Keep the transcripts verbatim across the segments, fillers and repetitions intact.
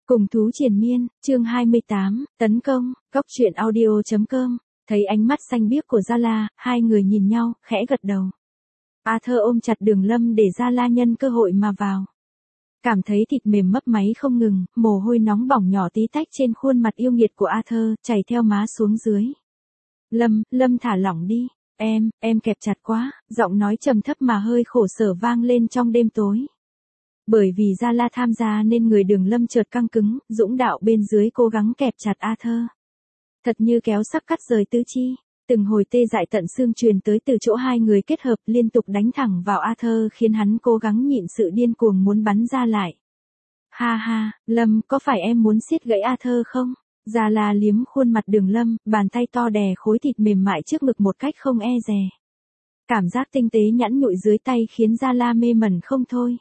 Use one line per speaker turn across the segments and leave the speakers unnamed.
Cùng thú triền miên, chương hai mươi tám, tấn công, góc truyện audio chấm com, thấy ánh mắt xanh biếc của Gia La, hai người nhìn nhau, khẽ gật đầu. Arthur ôm chặt Đường Lâm để Gia La nhân cơ hội mà vào. Cảm thấy thịt mềm mấp máy không ngừng, mồ hôi nóng bỏng nhỏ tí tách trên khuôn mặt yêu nghiệt của Arthur, chảy theo má xuống dưới. Lâm, Lâm thả lỏng đi, em, em kẹp chặt quá, giọng nói trầm thấp mà hơi khổ sở vang lên trong đêm tối. Bởi vì Gia La tham gia nên người Đường Lâm chợt căng cứng, dũng đạo bên dưới cố gắng kẹp chặt Arthur. Thật như kéo sắp cắt rời tứ chi, từng hồi tê dại tận xương truyền tới từ chỗ hai người kết hợp liên tục đánh thẳng vào Arthur khiến hắn cố gắng nhịn sự điên cuồng muốn bắn ra lại. Ha ha, Lâm, có phải em muốn siết gãy Arthur không? Gia La liếm khuôn mặt Đường Lâm, bàn tay to đè khối thịt mềm mại trước ngực một cách không e dè. Cảm giác tinh tế nhẵn nhụi dưới tay khiến Gia La mê mẩn không thôi.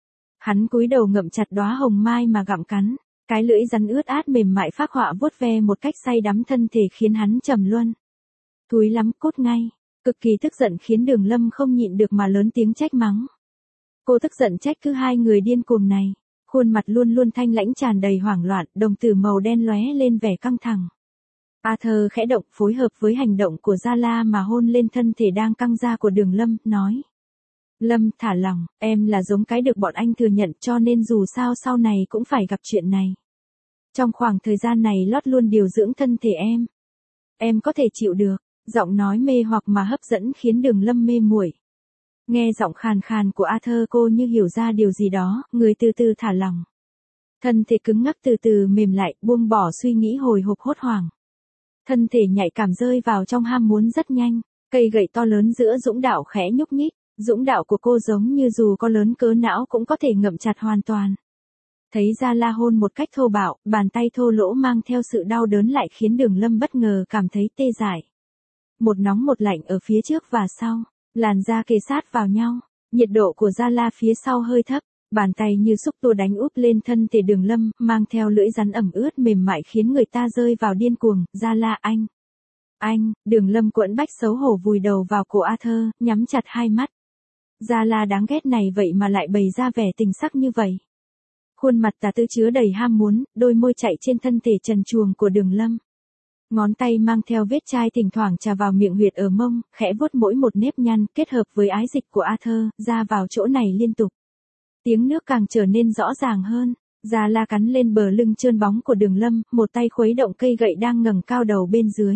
Hắn cúi đầu ngậm chặt đóa hồng mai mà gặm cắn, cái lưỡi rắn ướt át mềm mại phác họa vuốt ve một cách say đắm thân thể khiến hắn trầm luân. Thúi lắm, cút ngay, cực kỳ tức giận khiến Đường Lâm không nhịn được mà lớn tiếng trách mắng. Cô tức giận trách cứ hai người điên cuồng này, khuôn mặt luôn luôn thanh lãnh tràn đầy hoảng loạn, đồng tử màu đen lóe lên vẻ căng thẳng. Arthur khẽ động phối hợp với hành động của Gia La mà hôn lên thân thể đang căng ra của Đường Lâm, nói. Lâm, thả lòng, em là giống cái được bọn anh thừa nhận cho nên dù sao sau này cũng phải gặp chuyện này. Trong khoảng thời gian này lót luôn điều dưỡng thân thể em. Em có thể chịu được, giọng nói mê hoặc mà hấp dẫn khiến Đường Lâm mê muội. Nghe giọng khàn khàn của Arthur cô như hiểu ra điều gì đó, người từ từ thả lòng. Thân thể cứng ngắc từ từ mềm lại, buông bỏ suy nghĩ hồi hộp hốt hoảng. Thân thể nhạy cảm rơi vào trong ham muốn rất nhanh, cây gậy to lớn giữa dũng đạo khẽ nhúc nhích. Dũng đạo của cô giống như dù có lớn cỡ não cũng có thể ngậm chặt hoàn toàn. Thấy Gia La hôn một cách thô bạo, bàn tay thô lỗ mang theo sự đau đớn lại khiến Đường Lâm bất ngờ cảm thấy tê dại. Một nóng một lạnh ở phía trước và sau, làn da kề sát vào nhau, nhiệt độ của Gia La phía sau hơi thấp, bàn tay như xúc tua đánh úp lên thân thể Đường Lâm, mang theo lưỡi rắn ẩm ướt mềm mại khiến người ta rơi vào điên cuồng. Gia La anh, anh, Đường Lâm quẫn bách xấu hổ vùi đầu vào cổ Arthur, nhắm chặt hai mắt. Gia La đáng ghét này vậy mà lại bày ra vẻ tình sắc như vậy. Khuôn mặt tà tư chứa đầy ham muốn, đôi môi chạy trên thân thể trần truồng của Đường Lâm. Ngón tay mang theo vết chai thỉnh thoảng chà vào miệng huyệt ở mông, khẽ vuốt mỗi một nếp nhăn, kết hợp với ái dịch của Arthur, ra vào chỗ này liên tục. Tiếng nước càng trở nên rõ ràng hơn. Gia La cắn lên bờ lưng trơn bóng của Đường Lâm, một tay khuấy động cây gậy đang ngẩng cao đầu bên dưới.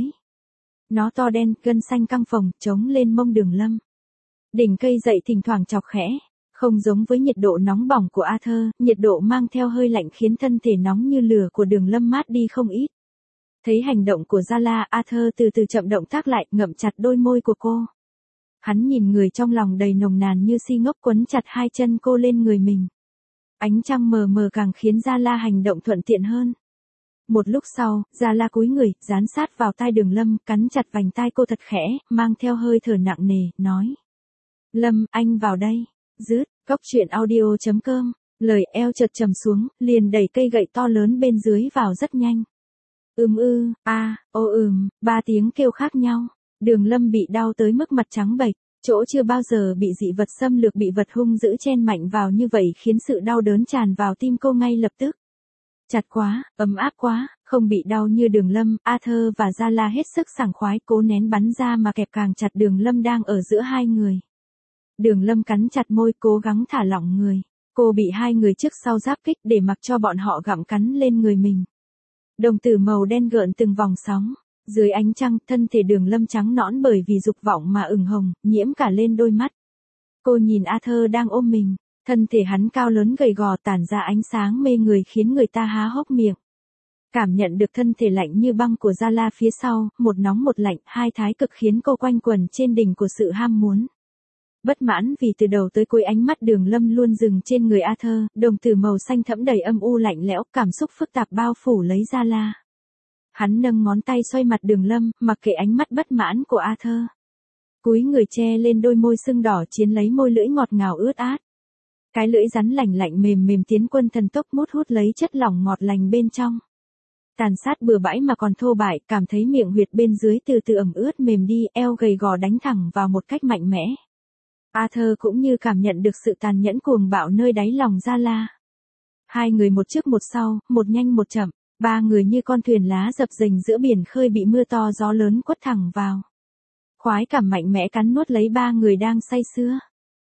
Nó to đen, gân xanh căng phồng, chống lên mông Đường Lâm. Đỉnh cây dậy thỉnh thoảng chọc khẽ, không giống với nhiệt độ nóng bỏng của Arthur, nhiệt độ mang theo hơi lạnh khiến thân thể nóng như lửa của Đường Lâm mát đi không ít. Thấy hành động của Gia La, Arthur từ từ chậm động tác lại, ngậm chặt đôi môi của cô. Hắn nhìn người trong lòng đầy nồng nàn như si ngốc quấn chặt hai chân cô lên người mình. Ánh trăng mờ mờ càng khiến Gia La hành động thuận tiện hơn. Một lúc sau, Gia La cúi người, dán sát vào tai Đường Lâm, cắn chặt vành tai cô thật khẽ, mang theo hơi thở nặng nề, nói. Lâm, anh vào đây. Dứt, góc truyện audio chấm com, lời eo chợt trầm xuống, liền đẩy cây gậy to lớn bên dưới vào rất nhanh. Ừm ư, a, ô ừm, ba tiếng kêu khác nhau. Đường Lâm bị đau tới mức mặt trắng bệch, chỗ chưa bao giờ bị dị vật xâm lược bị vật hung dữ chen mạnh vào như vậy khiến sự đau đớn tràn vào tim cô ngay lập tức. Chặt quá, ấm áp quá, không bị đau như Đường Lâm, Arthur và Gia La hết sức sảng khoái cố nén bắn ra mà kẹp càng chặt Đường Lâm đang ở giữa hai người. Đường Lâm cắn chặt môi cố gắng thả lỏng người. Cô bị hai người trước sau giáp kích để mặc cho bọn họ gặm cắn lên người mình. Đồng tử màu đen gợn từng vòng sóng. Dưới ánh trăng, thân thể Đường Lâm trắng nõn bởi vì dục vọng mà ửng hồng, nhiễm cả lên đôi mắt. Cô nhìn Arthur đang ôm mình. Thân thể hắn cao lớn gầy gò tản ra ánh sáng mê người khiến người ta há hốc miệng. Cảm nhận được thân thể lạnh như băng của Gia La phía sau, một nóng một lạnh, hai thái cực khiến cô quanh quẩn trên đỉnh của sự ham muốn. Bất mãn vì từ đầu tới cuối ánh mắt Đường Lâm luôn dừng trên người Arthur, đồng tử màu xanh thẫm đầy âm u lạnh lẽo, cảm xúc phức tạp bao phủ lấy Gia La. Hắn nâng ngón tay xoay mặt Đường Lâm, mặc kệ ánh mắt bất mãn của Arthur. Cúi người che lên đôi môi sưng đỏ chiến lấy môi lưỡi ngọt ngào ướt át. Cái lưỡi rắn lạnh lạnh mềm mềm tiến quân thần tốc mút hút lấy chất lỏng ngọt lành bên trong. Tàn sát bừa bãi mà còn thô bại, cảm thấy miệng huyệt bên dưới từ từ ẩm ướt mềm đi, eo gầy gò đánh thẳng vào một cách mạnh mẽ. Arthur cũng như cảm nhận được sự tàn nhẫn cuồng bạo nơi đáy lòng Gia La. Hai người một trước một sau, một nhanh một chậm, ba người như con thuyền lá dập dềnh giữa biển khơi bị mưa to gió lớn quất thẳng vào. Khoái cảm mạnh mẽ cắn nuốt lấy ba người đang say sưa.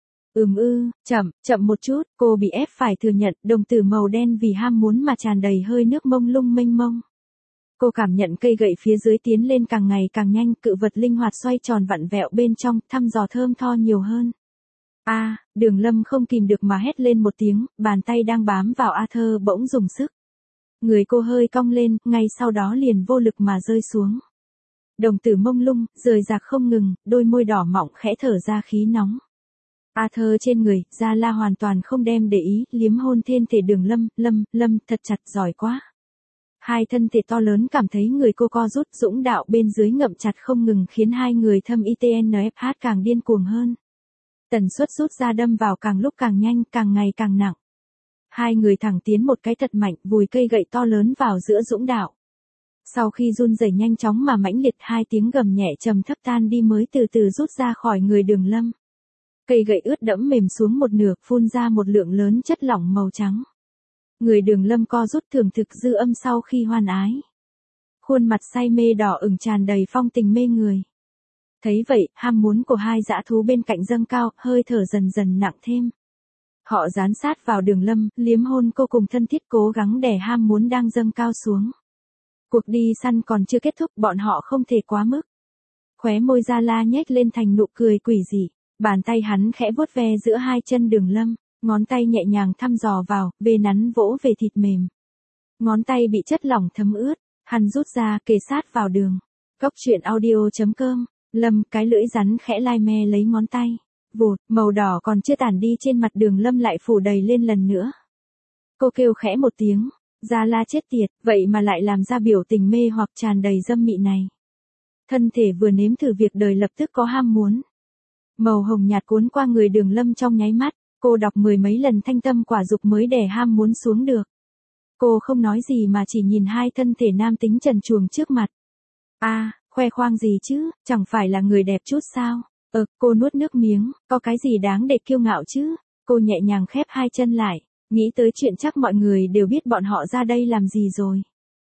Ừm ư, chậm, chậm một chút, cô bị ép phải thừa nhận, đồng tử màu đen vì ham muốn mà tràn đầy hơi nước mông lung mênh mông. Cô cảm nhận cây gậy phía dưới tiến lên càng ngày càng nhanh, cự vật linh hoạt xoay tròn vặn vẹo bên trong, thăm dò thơm tho nhiều hơn. A, à, Đường Lâm không kìm được mà hét lên một tiếng, bàn tay đang bám vào Arthur bỗng dùng sức. Người cô hơi cong lên, ngay sau đó liền vô lực mà rơi xuống. Đồng tử mông lung, rời rạc không ngừng, đôi môi đỏ mọng khẽ thở ra khí nóng. Arthur trên người, Gia La hoàn toàn không đem để ý, liếm hôn thiên thể Đường Lâm, Lâm, Lâm, thật chặt, giỏi quá. Hai thân thể to lớn cảm thấy người cô co rút, dũng đạo bên dưới ngậm chặt không ngừng khiến hai người thâm i tê en ép hát càng điên cuồng hơn. Tần suất rút ra đâm vào càng lúc càng nhanh, càng ngày càng nặng. Hai người thẳng tiến một cái thật mạnh, vùi cây gậy to lớn vào giữa dũng đạo. Sau khi run rẩy nhanh chóng mà mãnh liệt, hai tiếng gầm nhẹ trầm thấp tan đi mới từ từ rút ra khỏi người Đường Lâm. Cây gậy ướt đẫm mềm xuống một nửa, phun ra một lượng lớn chất lỏng màu trắng. Người Đường Lâm co rút thưởng thực dư âm sau khi hoan ái. Khuôn mặt say mê đỏ ửng tràn đầy phong tình mê người. Thấy vậy, ham muốn của hai dã thú bên cạnh dâng cao, hơi thở dần dần nặng thêm. Họ dán sát vào Đường Lâm, liếm hôn cô cùng thân thiết, cố gắng đè ham muốn đang dâng cao xuống. Cuộc đi săn còn chưa kết thúc, bọn họ không thể quá mức. Khóe môi Gia La nhếch lên thành nụ cười quỷ dị, bàn tay hắn khẽ vuốt ve giữa hai chân Đường Lâm, ngón tay nhẹ nhàng thăm dò vào, về nắn vỗ về thịt mềm. Ngón tay bị chất lỏng thấm ướt, hắn rút ra, kề sát vào đường. Cốc truyện audio chấm com. Lâm, cái lưỡi rắn khẽ lai me lấy ngón tay. Vụt, màu đỏ còn chưa tản đi trên mặt Đường Lâm lại phủ đầy lên lần nữa. Cô kêu khẽ một tiếng, Gia La chết tiệt, vậy mà lại làm ra biểu tình mê hoặc tràn đầy dâm mị này. Thân thể vừa nếm thử việc đời lập tức có ham muốn. Màu hồng nhạt cuốn qua người Đường Lâm trong nháy mắt, cô đọc mười mấy lần thanh tâm quả dục mới đè ham muốn xuống được. Cô không nói gì mà chỉ nhìn hai thân thể nam tính trần truồng trước mặt. A, à, khoe khoang gì chứ, chẳng phải là người đẹp chút sao? Ờ, cô nuốt nước miếng, có cái gì đáng để kiêu ngạo chứ? Cô nhẹ nhàng khép hai chân lại, nghĩ tới chuyện chắc mọi người đều biết bọn họ ra đây làm gì rồi.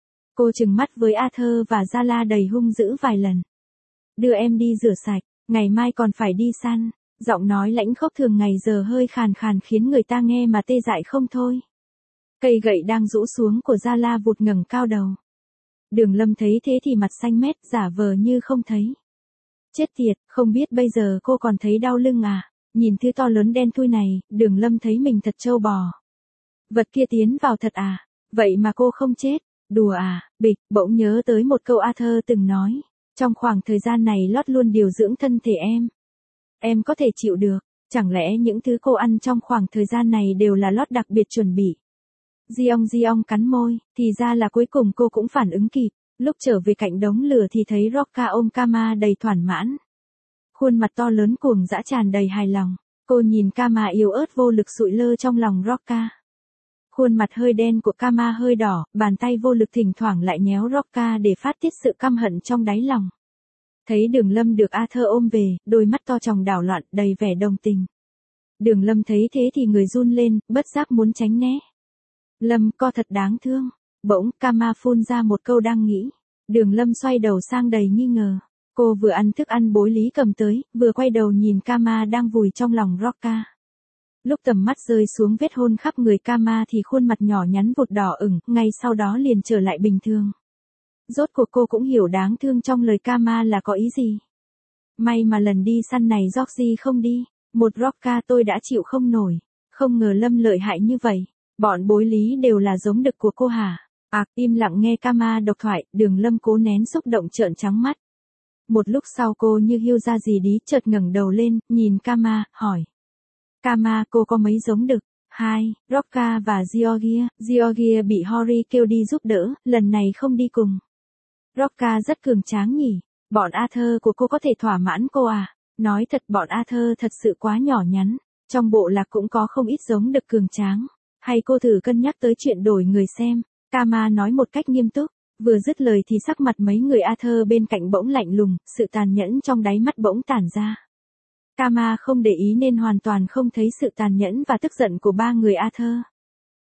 Cô trừng mắt với Arthur và Gia La đầy hung dữ vài lần. Đưa em đi rửa sạch, ngày mai còn phải đi săn. Giọng nói lãnh khốc thường ngày giờ hơi khàn khàn khiến người ta nghe mà tê dại không thôi. Cây gậy đang rũ xuống của Gia La vụt ngẩng cao đầu. Đường Lâm thấy thế thì mặt xanh mét, giả vờ như không thấy. Chết tiệt, không biết bây giờ cô còn thấy đau lưng à? Nhìn thứ to lớn đen thui này, Đường Lâm thấy mình thật trâu bò. Vật kia tiến vào thật à? Vậy mà cô không chết. Đùa à? Bịch, bỗng nhớ tới một câu Arthur từng nói. Trong khoảng thời gian này lót luôn điều dưỡng thân thể em. Em có thể chịu được, chẳng lẽ những thứ cô ăn trong khoảng thời gian này đều là lót đặc biệt chuẩn bị. Giong Giong cắn môi, thì ra là cuối cùng cô cũng phản ứng kịp, lúc trở về cạnh đống lửa thì thấy Rocka ôm Kama đầy thỏa mãn. Khuôn mặt to lớn cuồng dã tràn đầy hài lòng, cô nhìn Kama yếu ớt vô lực sụi lơ trong lòng Rocka. Khuôn mặt hơi đen của Kama hơi đỏ, bàn tay vô lực thỉnh thoảng lại nhéo Rocka để phát tiết sự căm hận trong đáy lòng. Thấy Đường Lâm được Arthur ôm về, đôi mắt to tròng đảo loạn, đầy vẻ đồng tình. Đường Lâm thấy thế thì người run lên, bất giác muốn tránh né. Lâm, co thật đáng thương. Bỗng, Kama phun ra một câu đang nghĩ. Đường Lâm xoay đầu sang đầy nghi ngờ. Cô vừa ăn thức ăn bối Lý cầm tới, vừa quay đầu nhìn Kama đang vùi trong lòng Rocka. Lúc tầm mắt rơi xuống vết hôn khắp người Kama thì khuôn mặt nhỏ nhắn vụt đỏ ửng, ngay sau đó liền trở lại bình thường. Rốt cuộc cô cũng hiểu đáng thương trong lời Kama là có ý gì. May mà lần đi săn này Georgie không đi, một Rocka tôi đã chịu không nổi. Không ngờ Lâm lợi hại như vậy, bọn bối Lý đều là giống đực của cô hả? À, im lặng nghe Kama độc thoại, Đường Lâm cố nén xúc động trợn trắng mắt. Một lúc sau cô như hiu ra gì đi, chợt ngẩng đầu lên, nhìn Kama, hỏi. Kama, cô có mấy giống đực? Hai, Rocka và Georgia. Georgia bị Hori kêu đi giúp đỡ, lần này không đi cùng. Rocka rất cường tráng nhỉ, bọn Arthur của cô có thể thỏa mãn cô à? Nói thật bọn Arthur thật sự quá nhỏ nhắn, trong bộ lạc cũng có không ít giống đực cường tráng. Hay cô thử cân nhắc tới chuyện đổi người xem, Kama nói một cách nghiêm túc, vừa dứt lời thì sắc mặt mấy người Arthur bên cạnh bỗng lạnh lùng, sự tàn nhẫn trong đáy mắt bỗng tản ra. Kama không để ý nên hoàn toàn không thấy sự tàn nhẫn và tức giận của ba người Arthur.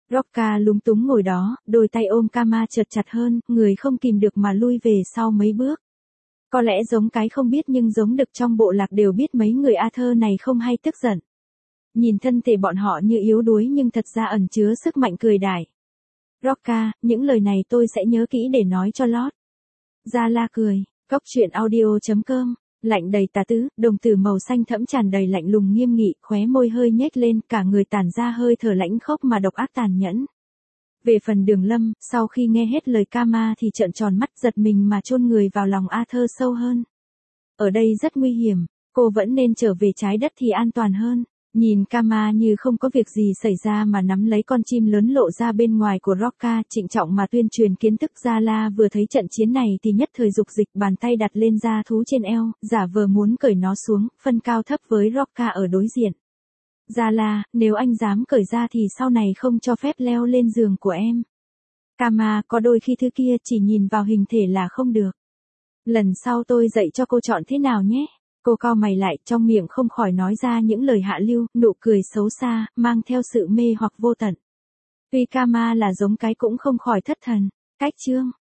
Rocca lúng túng ngồi đó, đôi tay ôm Kama chợt chặt hơn, người không kìm được mà lui về sau mấy bước. Có lẽ giống cái không biết nhưng giống đực trong bộ lạc đều biết mấy người Arthur này không hay tức giận. Nhìn thân thể bọn họ như yếu đuối nhưng thật ra ẩn chứa sức mạnh cười đải. Rocca, những lời này tôi sẽ nhớ kỹ để nói cho Lord. Zala cười, Cốc truyện audio chấm com, lạnh đầy tà tứ, đồng tử màu xanh thẫm tràn đầy lạnh lùng nghiêm nghị, khóe môi hơi nhếch lên, cả người tản ra hơi thở lãnh khốc mà độc ác tàn nhẫn. Về phần Đường Lâm, sau khi nghe hết lời Kama thì trợn tròn mắt giật mình mà chôn người vào lòng Arthur sâu hơn. Ở đây rất nguy hiểm, cô vẫn nên trở về trái đất thì an toàn hơn. Nhìn Kama như không có việc gì xảy ra mà nắm lấy con chim lớn lộ ra bên ngoài của Rocca, trịnh trọng mà tuyên truyền kiến thức. Zala vừa thấy trận chiến này thì nhất thời dục dịch bàn tay đặt lên da thú trên eo, giả vờ muốn cởi nó xuống, phân cao thấp với Rocca ở đối diện. Zala, nếu anh dám cởi ra thì sau này không cho phép leo lên giường của em. Kama, có đôi khi thứ kia chỉ nhìn vào hình thể là không được. Lần sau tôi dạy cho cô chọn thế nào nhé. Cô cau mày lại, trong miệng không khỏi nói ra những lời hạ lưu, nụ cười xấu xa, mang theo sự mê hoặc vô tận. Tuy Kama là giống cái cũng không khỏi thất thần. Cách chương